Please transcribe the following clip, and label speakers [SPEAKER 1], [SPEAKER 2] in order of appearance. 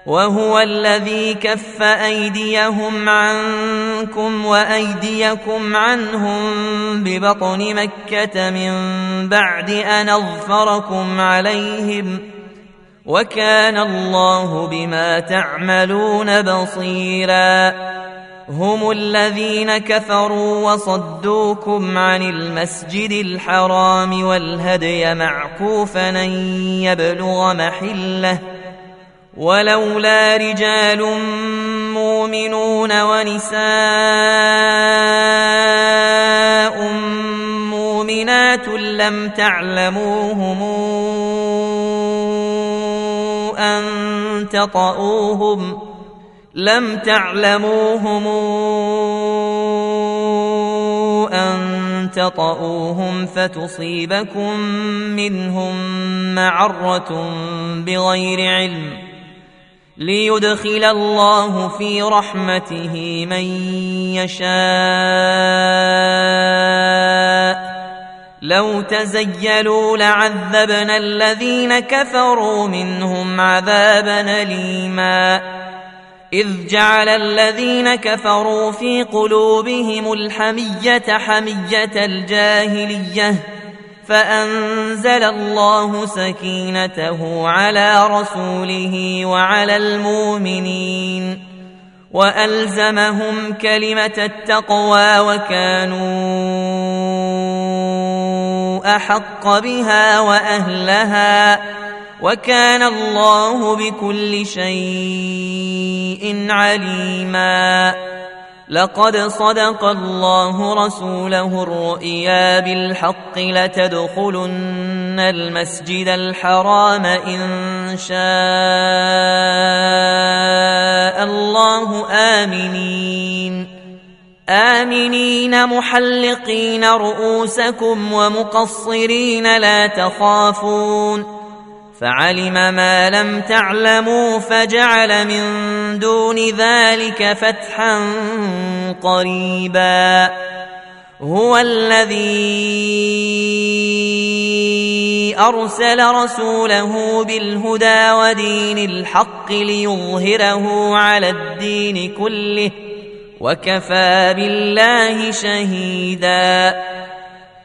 [SPEAKER 1] وهو الذي كف أيديهم عنكم وأيديكم عنهم ببطن مكة من بعد أن أظفركم عليهم، وكان الله بما تعملون بصيرا. هم الذين كفروا وصدوكم عن المسجد الحرام والهدي معكوفا أن يبلغ محله، ولولا رجال مؤمنون ونساء مؤمنات لم تعلموهم أن تطؤوهم فتصيبكم منهم معرة بغير علم، ليدخل الله في رحمته من يشاء. لو تزيلوا لعذبنا الذين كفروا منهم عذابا أليما. إذ جعل الذين كفروا في قلوبهم الحمية حمية الجاهلية، فأنزل الله سكينته على رسوله وعلى المؤمنين وألزمهم كلمة التقوى وكانوا أحق بها وأهلها، وكان الله بكل شيء عليما. لقد صدق الله رسوله الرؤيا بالحق لتدخلن المسجد الحرام إن شاء الله آمنين محلقين رؤوسكم ومقصرين لا تخافون، فعلم ما لم تعلموا فجعل من دون ذلك فتحا قريبا. هو الذي أرسل رسوله بالهدى ودين الحق ليظهره على الدين كله، وكفى بالله شهيدا.